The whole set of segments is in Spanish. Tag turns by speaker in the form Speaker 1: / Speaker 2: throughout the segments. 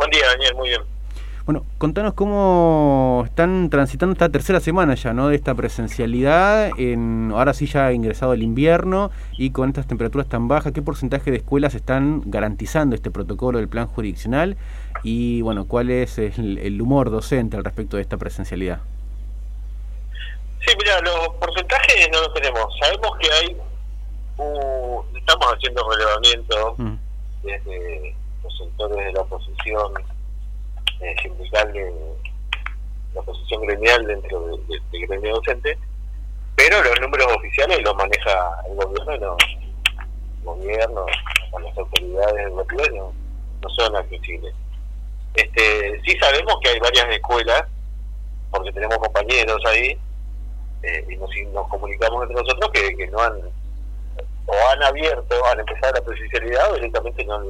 Speaker 1: Buen día, Daniel, muy bien.
Speaker 2: Bueno, contanos cómo están transitando esta tercera semana ya, ¿no? De esta presencialidad, ahora sí ya ha ingresado el invierno y con estas temperaturas tan bajas, ¿qué porcentaje de escuelas están garantizando este protocolo del plan jurisdiccional? Y bueno, ¿cuál es el humor docente al respecto de esta presencialidad?
Speaker 1: Sí, mira, los porcentajes no los tenemos. Sabemos que hay estamos haciendo relevamiento desde los sectores de la oposición sindical, de la oposición gremial dentro del gremio docente, pero los números oficiales los maneja el gobierno, con las autoridades educativas no son accesibles. Sí sabemos que hay varias escuelas, porque tenemos compañeros ahí, y nos comunicamos entre nosotros que no han empezado la presencialidad o directamente no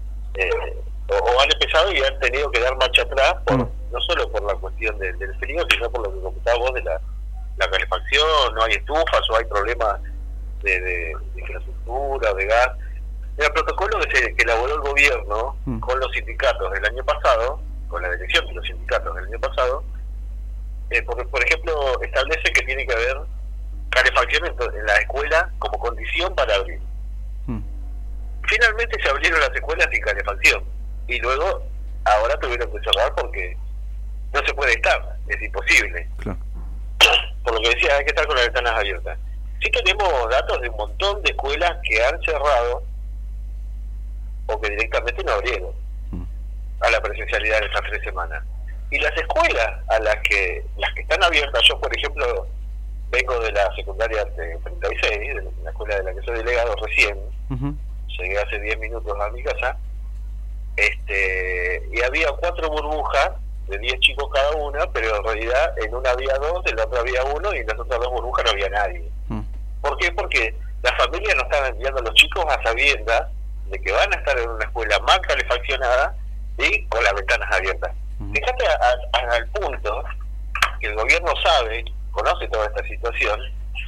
Speaker 1: o han empezado y han tenido que dar marcha atrás no solo por la cuestión del frío, sino por lo que comentabas vos de la calefacción. No hay estufas o hay problemas de infraestructura, de gas. El protocolo que elaboró el gobierno con los sindicatos del año pasado, con la dirección de los sindicatos del año pasado, por ejemplo, establece que tiene que haber calefacción en la escuela como condición para abrir. Finalmente se abrieron las escuelas sin calefacción y luego ahora tuvieron que cerrar porque no se puede estar, es imposible. Claro. Por lo que decía, hay que estar con las ventanas abiertas. Sí tenemos datos de un montón de escuelas que han cerrado o que directamente no abrieron a la presencialidad de estas 3 semanas. Y las escuelas las que están abiertas, yo por ejemplo vengo de la secundaria de 36, de la escuela de la que soy delegado recién, llegué hace 10 minutos a mi casa, y había 4 burbujas de 10 chicos cada una, pero en realidad en una había 2, en la otra había 1 y en las otras 2 burbujas no había nadie. ¿Por qué? Porque las familias no estaban enviando a los chicos a sabiendas de que van a estar en una escuela mal calefaccionada y con las ventanas abiertas. Fíjate al punto que el gobierno conoce toda esta situación,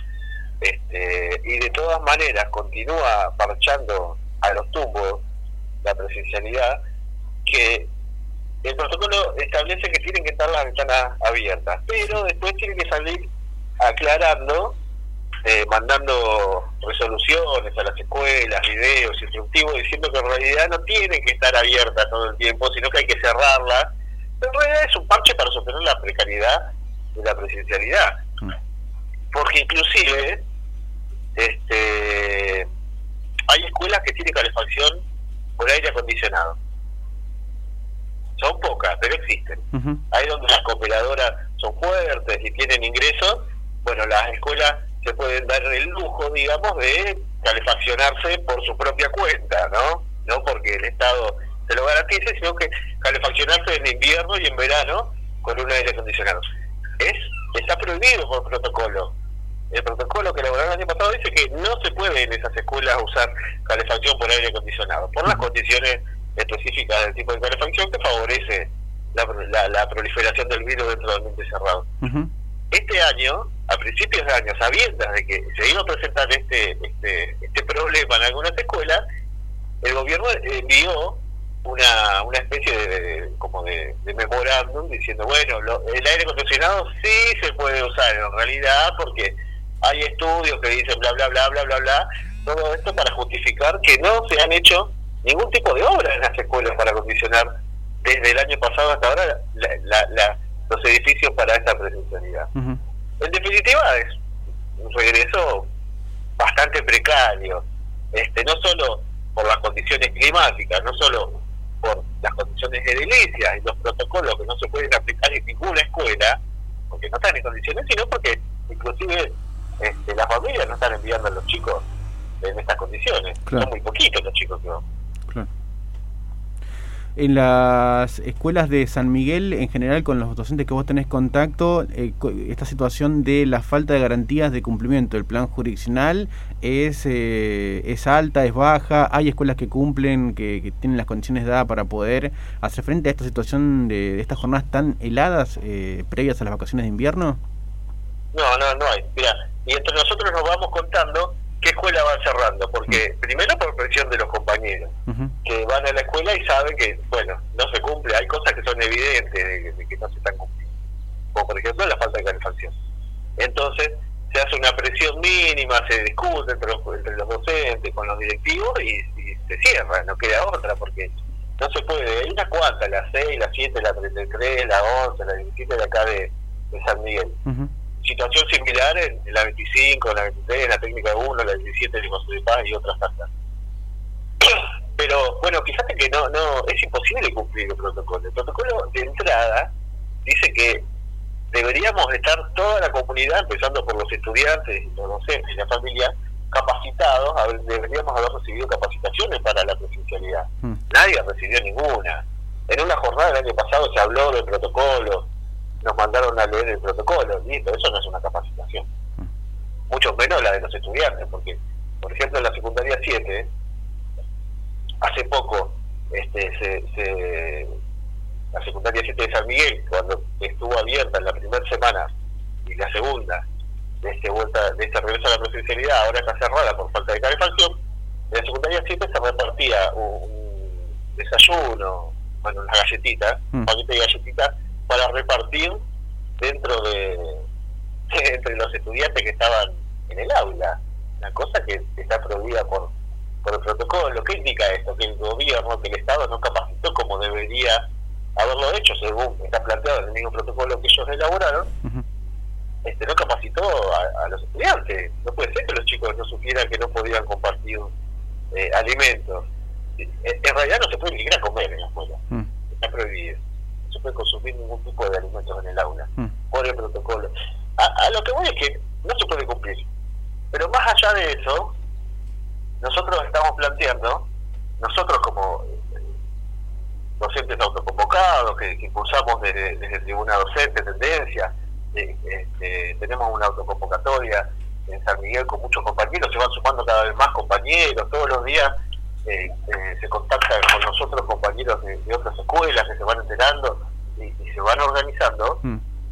Speaker 1: y de todas maneras continúa parchando a los tumbos la presencialidad, que el protocolo establece que tienen que estar las ventanas abiertas, pero después tienen que salir aclarando, mandando resoluciones a las escuelas, videos instructivos, diciendo que en realidad no tienen que estar abiertas todo el tiempo, sino que hay que cerrarlas. En realidad es un parche para sostener la precariedad de la presencialidad, porque inclusive hay escuelas que tienen calefacción por aire acondicionado. Son pocas, pero existen. Hay donde las cooperadoras son fuertes y tienen ingresos. Bueno, las escuelas se pueden dar el lujo, digamos, de calefaccionarse por su propia cuenta, no porque el Estado se lo garantice, sino que calefaccionarse en invierno y en verano con un aire acondicionado. Está prohibido por protocolo. El protocolo que elaboraron el año pasado dice que no se puede en esas escuelas usar calefacción por aire acondicionado, por las condiciones específicas del tipo de calefacción que favorece la proliferación del virus dentro del ambiente cerrado. Este año, a principios de año, sabiendas de que se iba a presentar este problema en algunas escuelas, el gobierno envió una especie de memorándum diciendo, bueno, el aire acondicionado sí se puede usar en realidad porque hay estudios que dicen bla bla bla bla bla bla, todo esto para justificar que no se han hecho ningún tipo de obra en las escuelas para acondicionar desde el año pasado hasta ahora los edificios para esta presencialidad. En definitiva es un regreso bastante precario, no solo por las condiciones climáticas, no solo por las condiciones edilicias y los protocolos que no se pueden aplicar en ninguna escuela porque no están en condiciones, sino porque inclusive las familias no están enviando a los chicos en estas condiciones. Claro. Son muy poquitos los chicos que van.
Speaker 2: Claro. En las escuelas de San Miguel, en general, con los docentes que vos tenés contacto, esta situación de la falta de garantías de cumplimiento del plan jurisdiccional es alta, es baja. Hay escuelas que cumplen, que tienen las condiciones dadas para poder hacer frente a esta situación de estas jornadas tan heladas previas a las vacaciones de invierno.
Speaker 1: No hay. Mira, y entre nosotros nos vamos contando qué escuela van cerrando, primero por presión de los compañeros, que van a la escuela y saben que, bueno, no se cumple, hay tan evidentes de que no se están cumpliendo, como por ejemplo la falta de calefacción. Entonces se hace una presión mínima, se discute entre los docentes, con los directivos, y se cierra, no queda otra, porque no se puede. Hay unas cuantas, la 6, la 7, la 33, la 11, la 17 de acá de San Miguel. Situación similar en la 25, la 23, la técnica 1, la 17 de José de Paz y otras tantas. Pero bueno, fíjate que no es imposible cumplir el protocolo. El protocolo de entrada dice que deberíamos estar toda la comunidad, empezando por los estudiantes, los docentes y la familia, capacitados. Deberíamos haber recibido capacitaciones para la presencialidad. Nadie recibió ninguna. En una jornada del año pasado se habló del protocolo, nos mandaron a leer el protocolo, listo, eso no es una capacitación. Mucho menos la de los estudiantes, porque, por ejemplo, en la secundaria 7, hace poco, la secundaria 7 de San Miguel, cuando estuvo abierta en la primera semana y la segunda de este regreso a la presencialidad, ahora está cerrada por falta de calefacción. En la secundaria 7 se repartía un desayuno, bueno, unas galletitas, un paquete de galletitas para repartir entre los estudiantes que estaban en el aula, una cosa que está prohibida por el protocolo. ¿Qué indica esto? Que el gobierno, que el Estado no capacitó como debería haberlo hecho, según está planteado en el mismo protocolo que ellos elaboraron. No capacitó a los estudiantes. No puede ser que los chicos no supieran que no podían compartir alimentos. En realidad no se puede ni siquiera comer en la escuela, está prohibido. No se puede consumir ningún tipo de alimentos en el aula por el protocolo. A lo que voy es que no se puede cumplir. Pero más allá de eso, nosotros estamos planteando, nosotros como docentes autoconvocados, que impulsamos desde el Tribuna Docente Tendencia, tenemos una autoconvocatoria en San Miguel con muchos compañeros, se van sumando cada vez más compañeros, todos los días se contactan con nosotros compañeros de otras escuelas que se van enterando y se van organizando.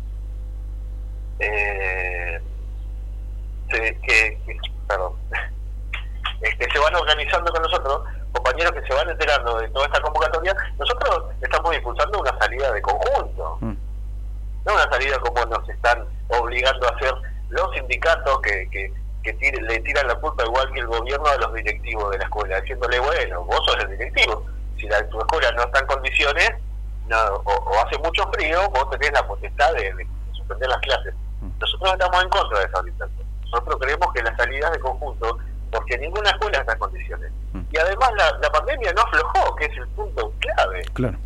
Speaker 1: Se van organizando con nosotros, compañeros que se van enterando de toda esta convocatoria. Nosotros estamos impulsando una salida de conjunto, no una salida como nos están obligando a hacer los sindicatos que le tiran la culpa, igual que el gobierno, a los directivos de la escuela, diciéndole, bueno, vos sos el directivo, si tu escuela no está en condiciones, o hace mucho frío, vos tenés la potestad de suspender las clases. Nosotros estamos en contra de esa orientación. Nosotros creemos que las salidas de conjunto, porque ninguna escuela está en condiciones. Y además la pandemia no aflojó, que es el punto clave.
Speaker 2: Claro.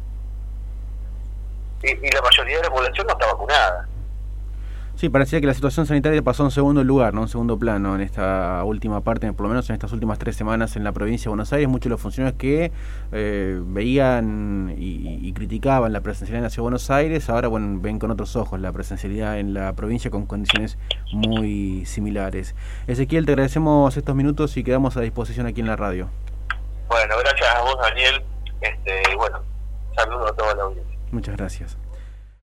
Speaker 1: Y la mayoría de la población no está vacunada.
Speaker 2: Sí, parecía que la situación sanitaria pasó a un segundo lugar, ¿no? Un segundo plano en esta última parte, por lo menos en estas últimas 3 semanas en la provincia de Buenos Aires. Muchos de los funcionarios que veían y criticaban la presencialidad en la Ciudad de Buenos Aires, ahora ven con otros ojos la presencialidad en la provincia con condiciones muy similares. Ezequiel, te agradecemos estos minutos y quedamos a disposición aquí en la radio.
Speaker 1: Bueno, gracias a vos, Daniel. Bueno, saludos a toda la audiencia.
Speaker 2: Muchas gracias.